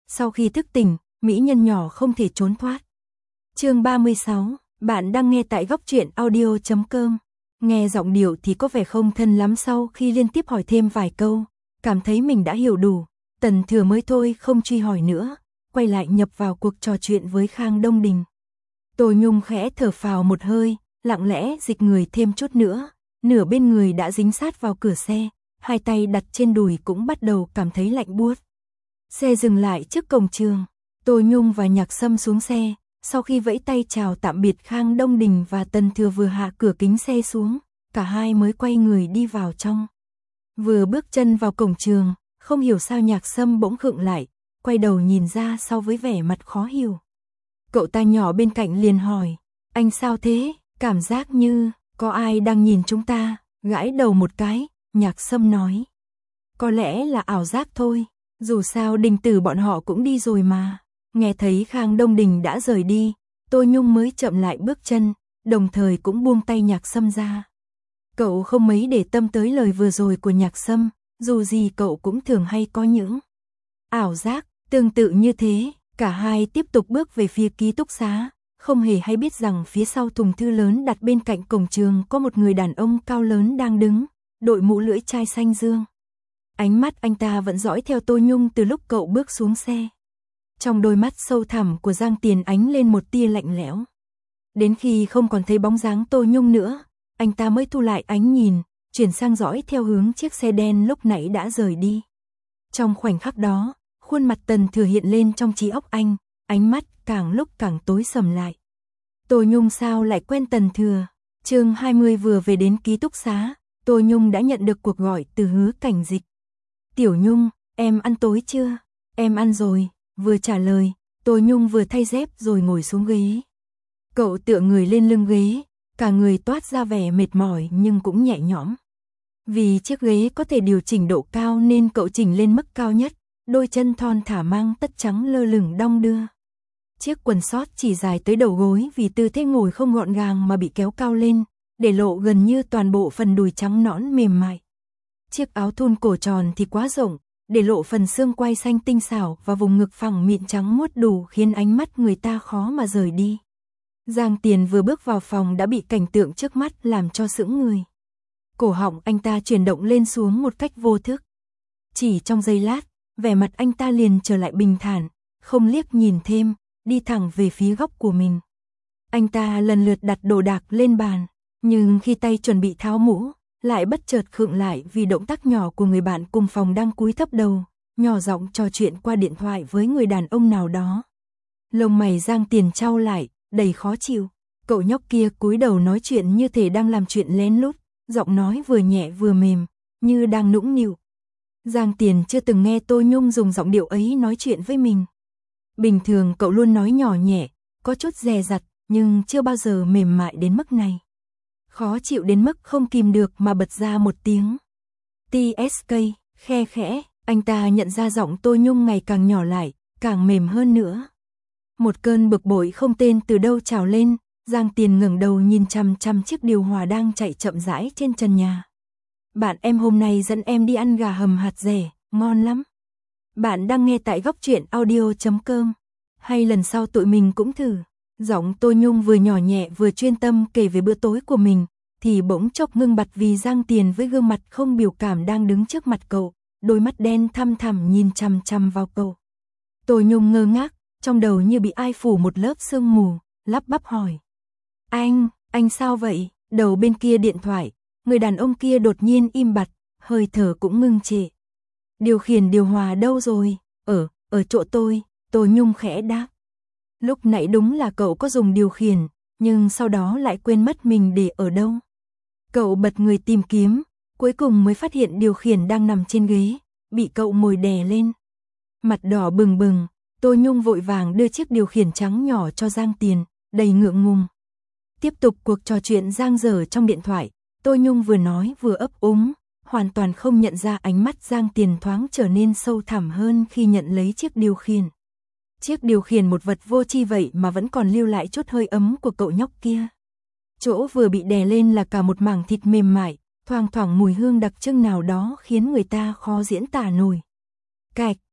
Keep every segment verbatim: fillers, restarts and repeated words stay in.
Sau khi thức tỉnh, mỹ nhân nhỏ không thể trốn thoát. Chương ba mươi sáu, bạn đang nghe tại góc truyện audio chấm com. Nghe giọng điệu thì có vẻ không thân lắm, sau khi liên tiếp hỏi thêm vài câu, cảm thấy mình đã hiểu đủ, Tần Thừa mới thôi không truy hỏi nữa, quay lại nhập vào cuộc trò chuyện với Khang Đông Đình. Tô Nhung khẽ thở phào một hơi, lặng lẽ dịch người thêm chút nữa, nửa bên người đã dính sát vào cửa xe, hai tay đặt trên đùi cũng bắt đầu cảm thấy lạnh buốt. Xe dừng lại trước cổng trường, Tô Nhung và Nhạc Sâm xuống xe, sau khi vẫy tay chào tạm biệt Khang Đông Đình và Tần Thừa vừa hạ cửa kính xe xuống, cả hai mới quay người đi vào trong. Vừa bước chân vào cổng trường, không hiểu sao Nhạc Sâm bỗng khựng lại, quay đầu nhìn ra sau với vẻ mặt khó hiểu. Cậu ta nhỏ bên cạnh liền hỏi, anh sao thế, cảm giác như có ai đang nhìn chúng ta, gãi đầu một cái, Nhạc Sâm nói. Có lẽ là ảo giác thôi, dù sao Đình Tử bọn họ cũng đi rồi mà. Nghe thấy Khang Đông Đình đã rời đi, Tô Nhung mới chậm lại bước chân, đồng thời cũng buông tay Nhạc Sâm ra. Cậu không mấy để tâm tới lời vừa rồi của Nhạc Sâm, dù gì cậu cũng thường hay có những ảo giác tương tự như thế. Cả hai tiếp tục bước về phía ký túc xá, không hề hay biết rằng phía sau thùng thư lớn đặt bên cạnh cổng trường có một người đàn ông cao lớn đang đứng, đội mũ lưỡi chai xanh dương. Ánh mắt anh ta vẫn dõi theo Tô Nhung từ lúc cậu bước xuống xe. Trong đôi mắt sâu thẳm của Giang Tiền ánh lên một tia lạnh lẽo. Đến khi không còn thấy bóng dáng Tô Nhung nữa, anh ta mới thu lại ánh nhìn, chuyển sang dõi theo hướng chiếc xe đen lúc nãy đã rời đi. Trong khoảnh khắc đó, khuôn mặt Tần Thừa hiện lên trong trí óc anh, ánh mắt càng lúc càng tối sầm lại. Tô Nhung sao lại quen Tần Thừa? Chương hai mươi vừa về đến ký túc xá, Tô Nhung đã nhận được cuộc gọi từ Hứa Cảnh Dịch. Tiểu Nhung, em ăn tối chưa? Em ăn rồi. Vừa trả lời, Tô Nhung vừa thay dép rồi ngồi xuống ghế. Cậu tựa người lên lưng ghế, cả người toát ra vẻ mệt mỏi nhưng cũng nhẹ nhõm. Vì chiếc ghế có thể điều chỉnh độ cao nên cậu chỉnh lên mức cao nhất, đôi chân thon thả mang tất trắng lơ lửng đong đưa. Chiếc quần sót chỉ dài tới đầu gối vì tư thế ngồi không gọn gàng mà bị kéo cao lên, để lộ gần như toàn bộ phần đùi trắng nõn mềm mại. Chiếc áo thun cổ tròn thì quá rộng, để lộ phần xương quai xanh tinh xảo và vùng ngực phẳng mịn trắng muốt đủ khiến ánh mắt người ta khó mà rời đi. Giang Tiền vừa bước vào phòng đã bị cảnh tượng trước mắt làm cho sững người. Cổ họng anh ta chuyển động lên xuống một cách vô thức. Chỉ trong giây lát, vẻ mặt anh ta liền trở lại bình thản, không liếc nhìn thêm, đi thẳng về phía góc của mình. Anh ta lần lượt đặt đồ đạc lên bàn, nhưng khi tay chuẩn bị tháo mũ, lại bất chợt khựng lại vì động tác nhỏ của người bạn cùng phòng đang cúi thấp đầu, nhỏ giọng trò chuyện qua điện thoại với người đàn ông nào đó. Lông mày Giang Tiền chau lại, đầy khó chịu. Cậu nhóc kia cúi đầu nói chuyện như thể đang làm chuyện lén lút, giọng nói vừa nhẹ vừa mềm, như đang nũng nịu. Giang Tiền chưa từng nghe Tô Nhung dùng giọng điệu ấy nói chuyện với mình. Bình thường cậu luôn nói nhỏ nhẹ, có chút dè dặt, nhưng chưa bao giờ mềm mại đến mức này. Khó chịu đến mức không kìm được mà bật ra một tiếng. tê ét ca, khe khẽ, anh ta nhận ra giọng Tô Nhung ngày càng nhỏ lại, càng mềm hơn nữa. Một cơn bực bội không tên từ đâu trào lên, Giang Tiền ngẩng đầu nhìn chằm chằm chiếc điều hòa đang chạy chậm rãi trên trần nhà. Bạn em hôm nay dẫn em đi ăn gà hầm hạt dẻ, ngon lắm. Bạn đang nghe tại góc truyện audio chấm com. Hay lần sau tụi mình cũng thử. Giọng Tô Nhung vừa nhỏ nhẹ vừa chuyên tâm kể về bữa tối của mình, thì bỗng chốc ngưng bặt vì Giang Tiền với gương mặt không biểu cảm đang đứng trước mặt cậu, đôi mắt đen thăm thẳm nhìn chằm chằm vào cậu. Tô Nhung ngơ ngác, trong đầu như bị ai phủ một lớp sương mù, lắp bắp hỏi. Anh, anh sao vậy? Đầu bên kia điện thoại, người đàn ông kia đột nhiên im bặt, hơi thở cũng ngưng trệ. Điều khiển điều hòa đâu rồi? Ở, ở chỗ tôi, Tô Nhung khẽ đáp. Lúc nãy đúng là cậu có dùng điều khiển, nhưng sau đó lại quên mất mình để ở đâu. Cậu bật người tìm kiếm, cuối cùng mới phát hiện điều khiển đang nằm trên ghế, bị cậu mồi đè lên. Mặt đỏ bừng bừng, Tô Nhung vội vàng đưa chiếc điều khiển trắng nhỏ cho Giang Tiền, đầy ngượng ngùng. Tiếp tục cuộc trò chuyện dang dở trong điện thoại, Tô Nhung vừa nói vừa ấp úng, hoàn toàn không nhận ra ánh mắt Giang Tiền thoáng trở nên sâu thẳm hơn khi nhận lấy chiếc điều khiển. Chiếc điều khiển một vật vô tri vậy mà vẫn còn lưu lại chút hơi ấm của cậu nhóc kia. Chỗ vừa bị đè lên là cả một mảng thịt mềm mại, thoang thoảng mùi hương đặc trưng nào đó khiến người ta khó diễn tả nổi. Cạch,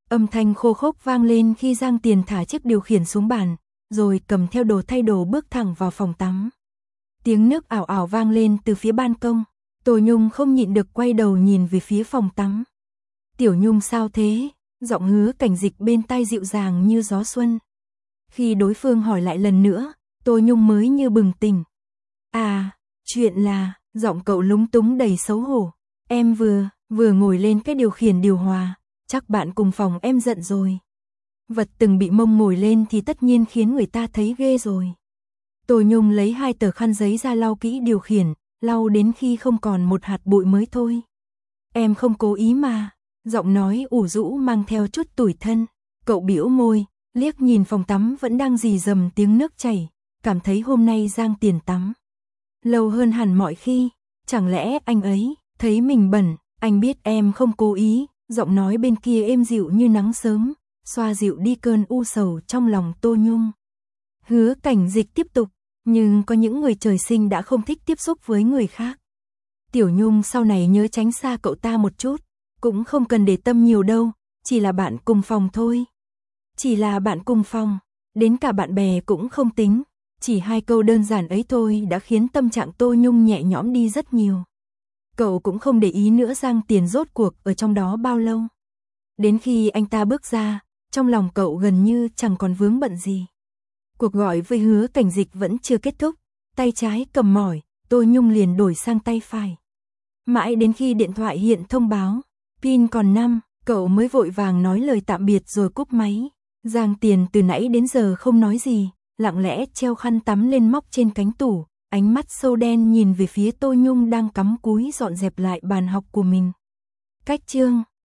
Âm thanh khô khốc vang lên khi Giang Tiền thả chiếc điều khiển xuống bàn, rồi cầm theo đồ thay đồ bước thẳng vào phòng tắm. Tiếng nước ảo ảo vang lên từ phía ban công, Tô Nhung không nhịn được quay đầu nhìn về phía phòng tắm. Tiểu Nhung sao thế? Giọng Hứa Cảnh Dịch bên tai dịu dàng như gió xuân. Khi đối phương hỏi lại lần nữa, Tô Nhung mới như bừng tỉnh. À, chuyện là, giọng cậu lúng túng đầy xấu hổ. Em vừa, vừa ngồi lên cái điều khiển điều hòa, chắc bạn cùng phòng em giận rồi. Vật từng bị mông ngồi lên thì tất nhiên khiến người ta thấy ghê rồi. Tô Nhung lấy hai tờ khăn giấy ra lau kỹ điều khiển, lau đến khi không còn một hạt bụi mới thôi. Em không cố ý mà, giọng nói ủ rũ mang theo chút tủi thân. Cậu bĩu môi, liếc nhìn phòng tắm vẫn đang rì rầm tiếng nước chảy, cảm thấy hôm nay Giang Tiền tắm lâu hơn hẳn mọi khi. Chẳng lẽ anh ấy thấy mình bẩn? Anh biết em không cố ý. Giọng nói bên kia êm dịu như nắng sớm, xoa dịu đi cơn u sầu trong lòng Tô Nhung. Hứa Cảnh Dịch tiếp tục, nhưng có những người trời sinh đã không thích tiếp xúc với người khác. Tiểu Nhung sau này nhớ tránh xa cậu ta một chút, cũng không cần để tâm nhiều đâu, chỉ là bạn cùng phòng thôi. Chỉ là bạn cùng phòng, đến cả bạn bè cũng không tính, chỉ hai câu đơn giản ấy thôi đã khiến tâm trạng Tô Nhung nhẹ nhõm đi rất nhiều. Cậu cũng không để ý nữa Giang Tiền rốt cuộc ở trong đó bao lâu. Đến khi anh ta bước ra, trong lòng cậu gần như chẳng còn vướng bận gì. Cuộc gọi với Hứa Cảnh Dịch vẫn chưa kết thúc, tay trái cầm mỏi, Tô Nhung liền đổi sang tay phải. Mãi đến khi điện thoại hiện thông báo, pin còn năm, cậu mới vội vàng nói lời tạm biệt rồi cúp máy. Giang Tiền từ nãy đến giờ không nói gì, lặng lẽ treo khăn tắm lên móc trên cánh tủ, ánh mắt sâu đen nhìn về phía Tô Nhung đang cắm cúi dọn dẹp lại bàn học của mình. Cách chương